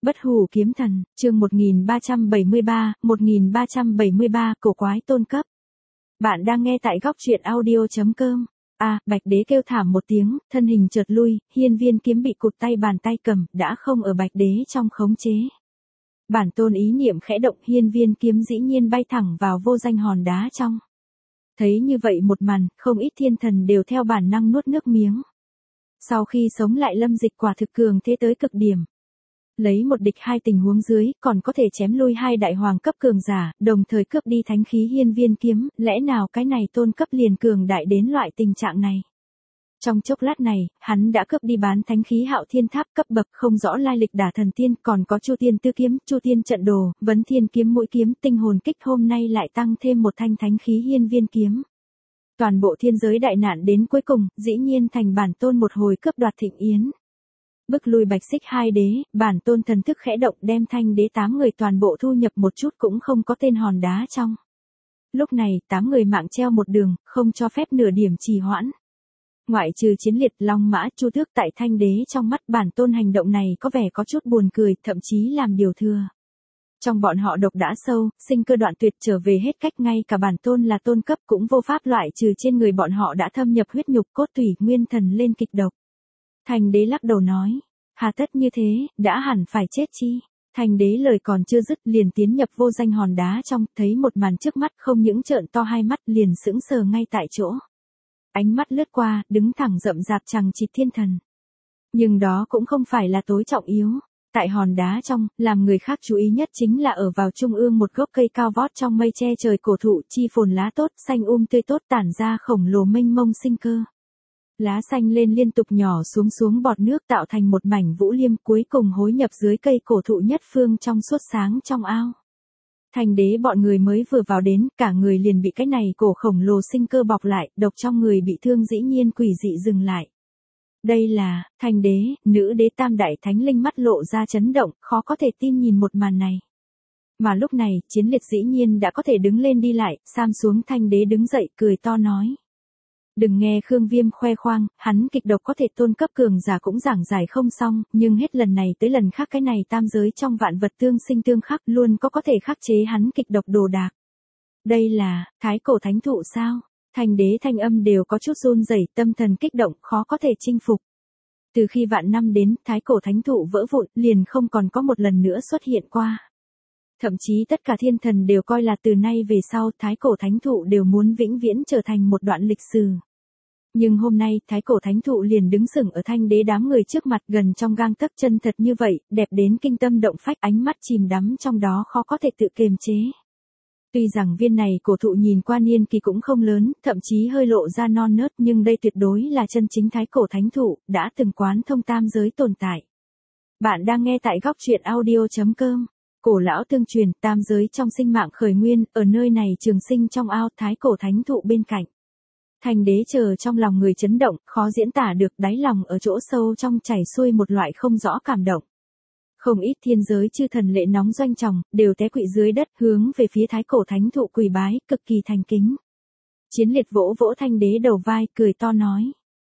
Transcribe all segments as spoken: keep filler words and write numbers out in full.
Bất hủ kiếm thần, chương một nghìn ba trăm bảy mươi ba, một nghìn ba trăm bảy mươi ba, cổ quái tôn cấp. Bạn đang nghe tại góc truyện audio chấm com. À, Bạch Đế kêu thảm một tiếng, thân hình chợt lui, hiên viên kiếm bị cụt tay bàn tay cầm, đã không ở Bạch Đế trong khống chế. Bản tôn ý niệm khẽ động, hiên viên kiếm dĩ nhiên bay thẳng vào vô danh hòn đá trong. Thấy như vậy một màn, không ít thiên thần đều theo bản năng nuốt nước miếng. Sau khi sống lại Lâm Dịch quả thực cường thế tới cực điểm. Lấy một địch hai tình huống dưới, còn có thể chém lui hai đại hoàng cấp cường giả, đồng thời cướp đi thánh khí hiên viên kiếm, lẽ nào cái này tôn cấp liền cường đại đến loại tình trạng này. Trong chốc lát này, hắn đã cướp đi bán thánh khí Hạo Thiên Tháp cấp bậc không rõ lai lịch Đả Thần Tiên, còn có Chu Tiên Tư Kiếm, Chu Tiên Trận Đồ, Vấn Thiên Kiếm Mũi Kiếm, Tinh Hồn Kích, hôm nay lại tăng thêm một thanh thánh khí hiên viên kiếm. Toàn bộ thiên giới đại nạn đến cuối cùng, dĩ nhiên thành bản tôn một hồi cướp đoạt thịnh yến. Bức lui Bạch Xích hai đế, bản tôn thần thức khẽ động đem thanh đế tám người toàn bộ thu nhập một chút cũng không có tên hòn đá trong. Lúc này, tám người mạng treo một đường, không cho phép nửa điểm trì hoãn. Ngoại trừ Chiến Liệt, Long Mã, Chu Tước tại thanh đế trong mắt bản tôn hành động này có vẻ có chút buồn cười, thậm chí làm điều thừa. Trong bọn họ độc đã sâu, sinh cơ đoạn tuyệt trở về hết cách, ngay cả bản tôn là tôn cấp cũng vô pháp loại trừ trên người bọn họ đã thâm nhập huyết nhục cốt tủy, nguyên thần lên kịch độc. Thành đế lắc đầu nói, hà tất như thế, đã hẳn phải chết chi. Thành đế lời còn chưa dứt liền tiến nhập vô danh hòn đá trong, thấy một màn trước mắt không những trợn to hai mắt liền sững sờ ngay tại chỗ. Ánh mắt lướt qua, đứng thẳng rậm rạp chằng chịt thiên thần. Nhưng đó cũng không phải là tối trọng yếu. Tại hòn đá trong, làm người khác chú ý nhất chính là ở vào trung ương một gốc cây cao vót trong mây che trời cổ thụ, chi phồn lá tốt, xanh um tươi tốt tản ra khổng lồ mênh mông sinh cơ. Lá xanh lên liên tục nhỏ xuống xuống bọt nước tạo thành một mảnh vũ liêm, cuối cùng hối nhập dưới cây cổ thụ nhất phương trong suốt sáng trong ao. Thành đế bọn người mới vừa vào đến, cả người liền bị cái này cổ khổng lồ sinh cơ bọc lại, độc trong người bị thương dĩ nhiên quỷ dị dừng lại. Đây là, thành đế, nữ đế tam đại thánh linh mắt lộ ra chấn động, khó có thể tin nhìn một màn này. Mà lúc này, Chiến Liệt dĩ nhiên đã có thể đứng lên đi lại, sam xuống thanh đế đứng dậy, cười to nói. Đừng nghe Khương Viêm khoe khoang, hắn kịch độc có thể tôn cấp cường giả cũng giảng giải không xong, nhưng hết lần này tới lần khác cái này tam giới trong vạn vật tương sinh tương khắc luôn có có thể khắc chế hắn kịch độc đồ đạc. Đây là, thái cổ thánh thụ sao? Thành đế thanh âm đều có chút run rẩy, tâm thần kích động, khó có thể chinh phục. Từ khi vạn năm đến, thái cổ thánh thụ vỡ vụn, liền không còn có một lần nữa xuất hiện qua. Thậm chí tất cả thiên thần đều coi là từ nay về sau, thái cổ thánh thụ đều muốn vĩnh viễn trở thành một đoạn lịch sử. Nhưng hôm nay, thái cổ thánh thụ liền đứng sừng ở thanh đế đám người trước mặt, gần trong gang tấc, chân thật như vậy, đẹp đến kinh tâm động phách, ánh mắt chìm đắm trong đó khó có thể tự kiềm chế. Tuy rằng viên này cổ thụ nhìn qua niên kỳ cũng không lớn, thậm chí hơi lộ ra non nớt, nhưng đây tuyệt đối là chân chính thái cổ thánh thụ, đã từng quán thông tam giới tồn tại. Bạn đang nghe tại góc truyện audio chấm com. Cổ lão tương truyền, tam giới trong sinh mạng khởi nguyên, ở nơi này trường sinh trong ao, thái cổ thánh thụ bên cạnh. Thành đế chờ trong lòng người chấn động, khó diễn tả được, đáy lòng ở chỗ sâu trong chảy xuôi một loại không rõ cảm động. Không ít thiên giới chư thần lệ nóng doanh tròng, đều té quỵ dưới đất, hướng về phía thái cổ thánh thụ quỳ bái, cực kỳ thành kính. Chiến Liệt vỗ vỗ thanh đế đầu vai, cười to nói.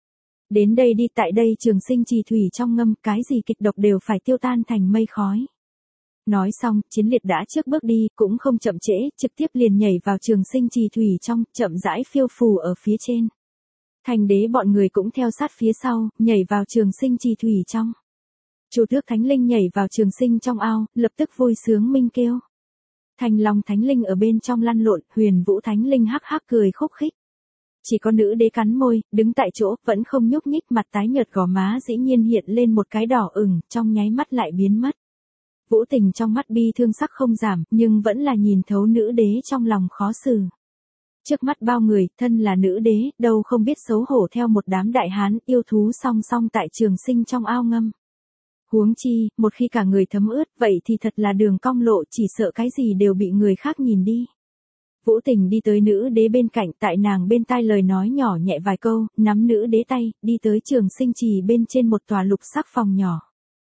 Đến đây đi, tại đây trường sinh trì thủy trong ngâm, cái gì kịch độc đều phải tiêu tan thành mây khói. Nói xong, Chiến Liệt đã trước bước đi, cũng không chậm trễ, trực tiếp liền nhảy vào trường sinh trì thủy trong, chậm rãi phiêu phù ở phía trên. Thành đế bọn người cũng theo sát phía sau, nhảy vào trường sinh trì thủy trong. Chu Tước Thánh Linh nhảy vào trường sinh trong ao, lập tức vui sướng minh kêu. Thanh Long Thánh Linh ở bên trong lăn lộn, Huyền Vũ Thánh Linh hắc hắc cười khúc khích. Chỉ có nữ đế cắn môi, đứng tại chỗ, vẫn không nhúc nhích, mặt tái nhợt gò má dĩ nhiên hiện lên một cái đỏ ửng, trong nháy mắt lại biến mất. Vũ Tình trong mắt bi thương sắc không giảm, nhưng vẫn là nhìn thấu nữ đế trong lòng khó xử. Trước mắt bao người, thân là nữ đế, đâu không biết xấu hổ theo một đám đại hán yêu thú song song tại trường sinh trong ao ngâm. Huống chi, một khi cả người thấm ướt, vậy thì thật là đường cong lộ, chỉ sợ cái gì đều bị người khác nhìn đi. Vũ Tình đi tới nữ đế bên cạnh, tại nàng bên tai lời nói nhỏ nhẹ vài câu, nắm nữ đế tay, đi tới trường sinh trì bên trên một tòa lục sắc phòng nhỏ.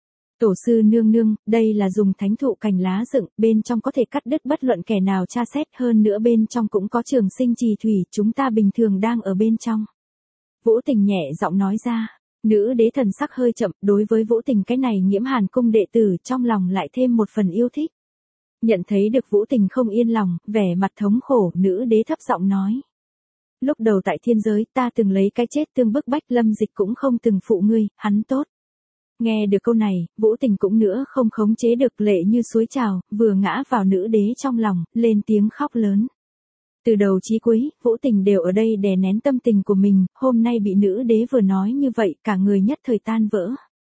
Tổ sư nương nương, đây là dùng thánh thụ cành lá dựng, bên trong có thể cắt đứt bất luận kẻ nào tra xét, hơn nữa bên trong cũng có trường sinh trì thủy, chúng ta bình thường đang ở bên trong. Vũ Tình nhẹ giọng nói ra. Nữ đế thần sắc hơi chậm, đối với Vũ Tình cái này Nhiễm Hàn cung đệ tử trong lòng lại thêm một phần yêu thích. Nhận thấy được Vũ Tình không yên lòng, vẻ mặt thống khổ, nữ đế thấp giọng nói. Lúc đầu tại thiên giới ta từng lấy cái chết tương bức bách, Lâm Dịch cũng không từng phụ ngươi, hắn tốt. Nghe được câu này, Vũ Tình cũng nữa không khống chế được, lệ như suối trào, vừa ngã vào nữ đế trong lòng, lên tiếng khóc lớn. Từ đầu chí cuối, Vũ Tình đều ở đây đè nén tâm tình của mình, hôm nay bị nữ đế vừa nói như vậy, cả người nhất thời tan vỡ.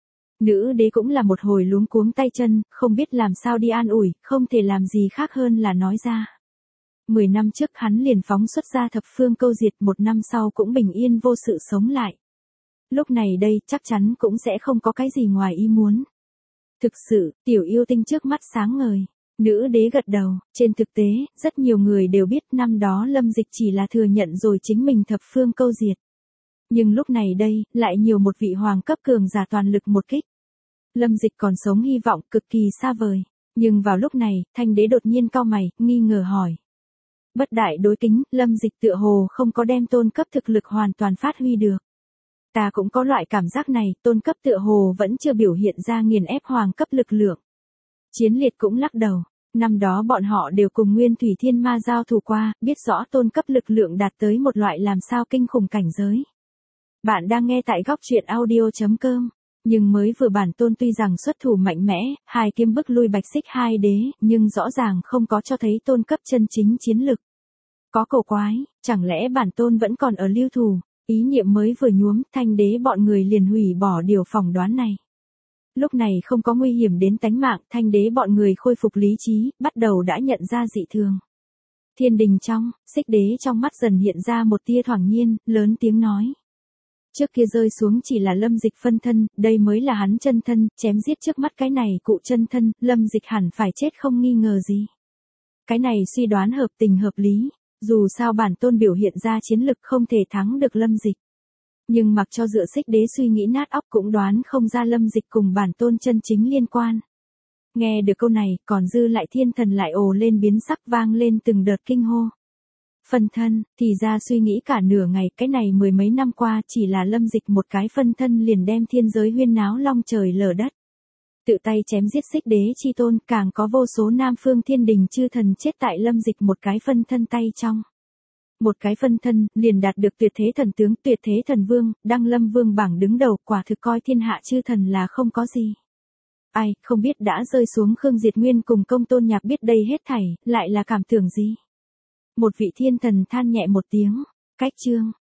Nữ đế cũng là một hồi luống cuống tay chân, không biết làm sao đi an ủi, không thể làm gì khác hơn là nói ra. Mười năm trước hắn liền phóng xuất ra thập phương câu diệt, một năm sau cũng bình yên vô sự sống lại. Lúc này đây chắc chắn cũng sẽ không có cái gì ngoài ý muốn. Thực sự, tiểu yêu tinh trước mắt sáng ngời. Nữ đế gật đầu, trên thực tế, rất nhiều người đều biết năm đó Lâm Dịch chỉ là thừa nhận rồi chính mình thập phương câu diệt. Nhưng lúc này đây, lại nhiều một vị hoàng cấp cường giả toàn lực một kích. Lâm Dịch còn sống hy vọng cực kỳ xa vời. Nhưng vào lúc này, Thanh đế đột nhiên cau mày, nghi ngờ hỏi. Bất đại đối kính, Lâm Dịch tựa hồ không có đem tôn cấp thực lực hoàn toàn phát huy được. Ta cũng có loại cảm giác này, tôn cấp tựa hồ vẫn chưa biểu hiện ra nghiền ép hoàng cấp lực lượng. Chiến liệt cũng lắc đầu. Năm đó bọn họ đều cùng Nguyên Thủy Thiên Ma giao thủ qua, biết rõ tôn cấp lực lượng đạt tới một loại làm sao kinh khủng cảnh giới. Bạn đang nghe tại góc truyện audio chấm com. Nhưng mới vừa bản tôn tuy rằng xuất thủ mạnh mẽ, hai kiếm bức lui Bạch Xích hai đế, nhưng rõ ràng không có cho thấy tôn cấp chân chính chiến lực. Có cầu quái, chẳng lẽ bản tôn vẫn còn ở lưu thủ, ý niệm mới vừa nhuốm, Thanh đế bọn người liền hủy bỏ điều phỏng đoán này. Lúc này không có nguy hiểm đến tánh mạng, Thanh đế bọn người khôi phục lý trí, bắt đầu đã nhận ra dị thường. Thiên đình trong, Xích đế trong mắt dần hiện ra một tia thoảng nhiên, lớn tiếng nói. Trước kia rơi xuống chỉ là Lâm Dịch phân thân, đây mới là hắn chân thân, chém giết trước mắt cái này cụ chân thân, Lâm Dịch hẳn phải chết không nghi ngờ gì. Cái này suy đoán hợp tình hợp lý, dù sao bản tôn biểu hiện ra chiến lực không thể thắng được Lâm Dịch. Nhưng mặc cho dựa Xích đế suy nghĩ nát óc cũng đoán không ra Lâm Dịch cùng bản tôn chân chính liên quan. Nghe được câu này, còn dư lại thiên thần lại ồ lên biến sắc, vang lên từng đợt kinh hô. Phân thân, thì ra suy nghĩ cả nửa ngày, cái này mười mấy năm qua chỉ là Lâm Dịch một cái phân thân liền đem thiên giới huyên náo long trời lở đất. Tự tay chém giết Xích đế chi tôn, càng có vô số nam phương thiên đình chư thần chết tại Lâm Dịch một cái phân thân tay trong. Một cái phân thân, liền đạt được tuyệt thế thần tướng, tuyệt thế thần vương, đăng lâm vương bảng đứng đầu, quả thực coi thiên hạ chư thần là không có gì. Ai, không biết đã rơi xuống Khương Diệt Nguyên cùng Công Tôn Nhạc biết đây hết thảy, lại là cảm tưởng gì? Một vị thiên thần than nhẹ một tiếng, cách chương.